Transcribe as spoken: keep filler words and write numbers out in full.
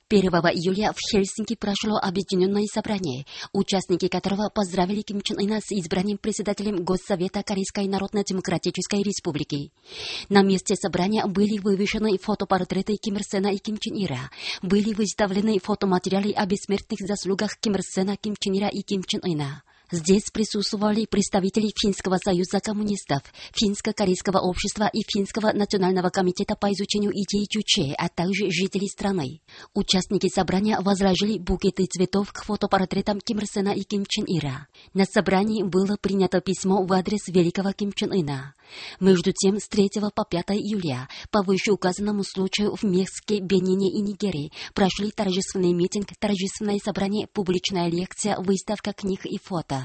первого июля в Хельсинки прошло объединенное собрание, участники которого поздравили Ким Чен Ына с избранием председателем Госсовета Корейской Народно-Демократической Республики. На месте собрания были вывешены фотопортреты Ким Ир Сена и Ким Чен Ира, были выставлены фотоматериалы о бессмертных заслугах Ким Ир Сена, Ким Чен Ира и Ким Чен Ына. Здесь присутствовали представители Финского союза коммунистов, Финско-корейского общества и Финского национального комитета по изучению идей Чуче, а также жители страны. Участники собрания возложили букеты цветов к фотопортретам Ким Ир Сена и Ким Чен Ира. На собрании было принято письмо в адрес великого Ким Чен Ына. Между тем, с третьего по пятое июля по вышеуказанному случаю в Мексике, Бенине и Нигерии прошли торжественный митинг, торжественное собрание, публичная лекция, выставка книг и фото.